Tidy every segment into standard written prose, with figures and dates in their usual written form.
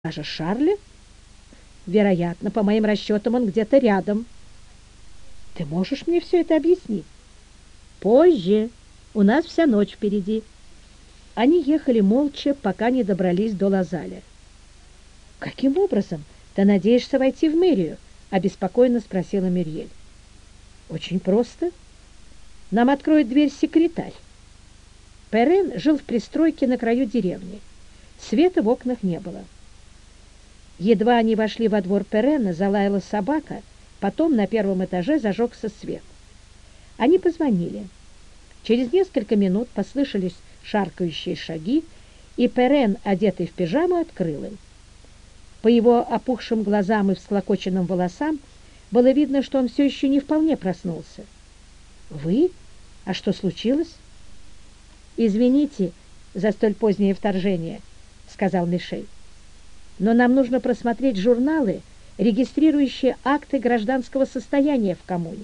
Даже Шарле? Вероятно, по моим расчетам, он где-то рядом. Ты можешь мне все это объяснить? Позже. У нас вся ночь впереди. Они ехали молча, пока не добрались до Лазаля. Каким образом ты надеешься войти в мэрию? Обеспокоенно спросила Мюрьель. Очень просто. Нам откроет дверь секретарь. Перен жил в пристройке на краю деревни. Света в окнах не было. Едва они вошли во двор Перена, залаяла собака, потом на первом этаже зажегся свет. Они позвонили. Через несколько минут послышались шаркающие шаги, и Перен, одетый в пижаму, открыл им. По его опухшим глазам и всклокоченным волосам было видно, что он все еще не вполне проснулся. «Вы? А что случилось?» «Извините за столь позднее вторжение», — сказал Мишель. «Но нам нужно просмотреть журналы, регистрирующие акты гражданского состояния в коммуне».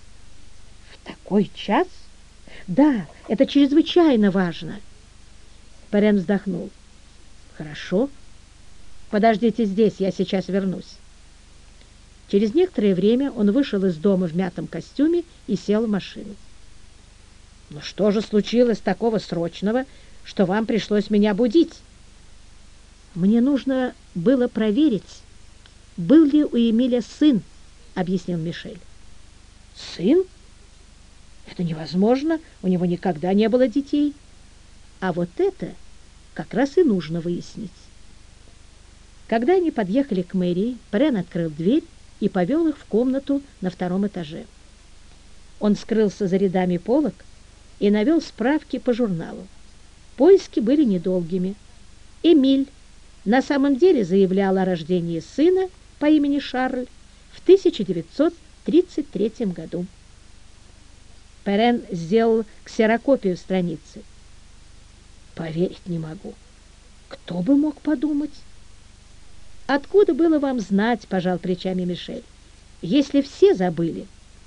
«В такой час?» «Да, это чрезвычайно важно». Перен вздохнул. «Хорошо. Подождите здесь, я сейчас вернусь». Через некоторое время он вышел из дома в мятом костюме и сел в машину. «Ну что же случилось такого срочного, что вам пришлось меня будить?» «Мне нужно было проверить, был ли у Эмиля сын», — объяснил Мишель. «Сын? Это невозможно, у него никогда не было детей». «А вот это как раз и нужно выяснить». Когда они подъехали к мэрии, Перен открыл дверь и повел их в комнату на втором этаже. Он скрылся за рядами полок и навел справки по журналу. Поиски были недолгими. Эмиль на самом деле заявлял о рождении сына по имени Шарль в 1933 году. Перен сделал ксерокопию страницы. «Поверить не могу. Кто бы мог подумать?» «Откуда было вам знать?» – пожал плечами Мишель. «Если все забыли».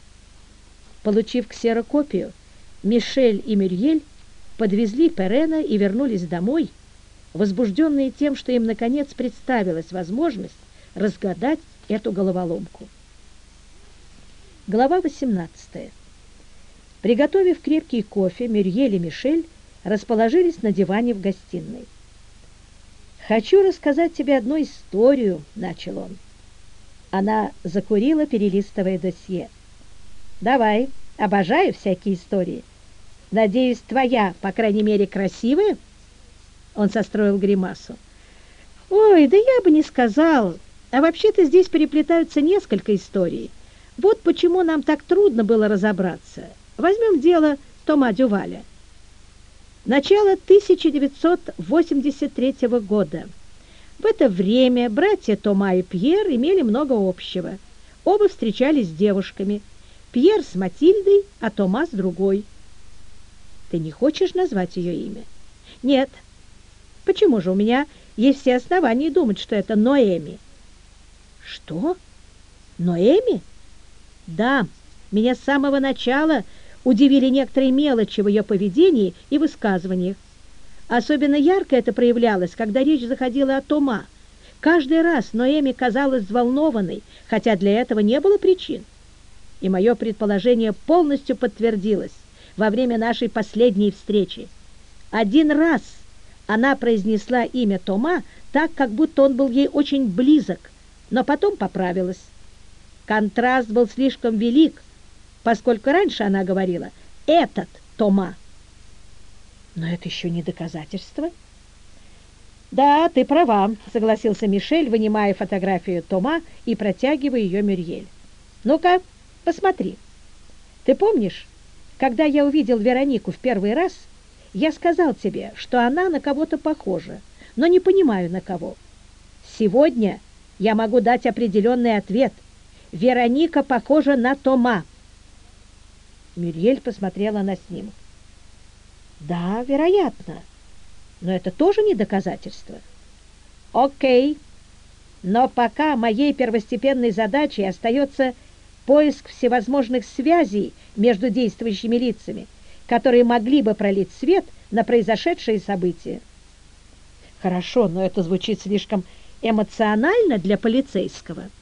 Получив ксерокопию, Мишель и Мюрьель подвезли Перена и вернулись домой, возбужденные тем, что им, наконец, представилась возможность разгадать эту головоломку. Глава 18. Приготовив крепкий кофе, Мюрьель и Мишель расположились на диване в гостиной. «Хочу рассказать тебе одну историю», — начал он. Она закурила, перелистывая досье. «Давай, обожаю всякие истории. Надеюсь, твоя, по крайней мере, красивая?» Он состроил гримасу. «Ой, да я бы не сказал. А вообще-то здесь переплетаются несколько историй. Вот почему нам так трудно было разобраться. Возьмем дело Тома Дюваля. Начало 1983 года. В это время братья Тома и Пьер имели много общего. Оба встречались с девушками. Пьер с Матильдой, а Тома с другой. Ты не хочешь назвать ее имя? Нет. Почему же? У меня есть все основания думать, что это Ноэми. Что? Ноэми? Да, меня с самого начала удивили некоторые мелочи в ее поведении и высказываниях. Особенно ярко это проявлялось, когда речь заходила о Тома. Каждый раз Ноэми казалась взволнованной, хотя для этого не было причин. И мое предположение полностью подтвердилось во время нашей последней встречи. Один раз она произнесла имя Тома так, как будто он был ей очень близок, но потом поправилась. Контраст был слишком велик, поскольку раньше она говорила «этот Тома». Но это еще не доказательство. «Да, ты права», — согласился Мишель, вынимая фотографию Тома и протягивая ее Мюрьель. «Ну-ка, посмотри. Ты помнишь, когда я увидел Веронику в первый раз, я сказал тебе, что она на кого-то похожа, но не понимаю, на кого. Сегодня я могу дать определенный ответ. Вероника похожа на Тома». Мюрьель посмотрела на снимок. «Да, вероятно, но это тоже не доказательство». «Окей, но пока моей первостепенной задачей остается поиск всевозможных связей между действующими лицами, которые могли бы пролить свет на произошедшие события». «Хорошо, но это звучит слишком Эмоционально для полицейского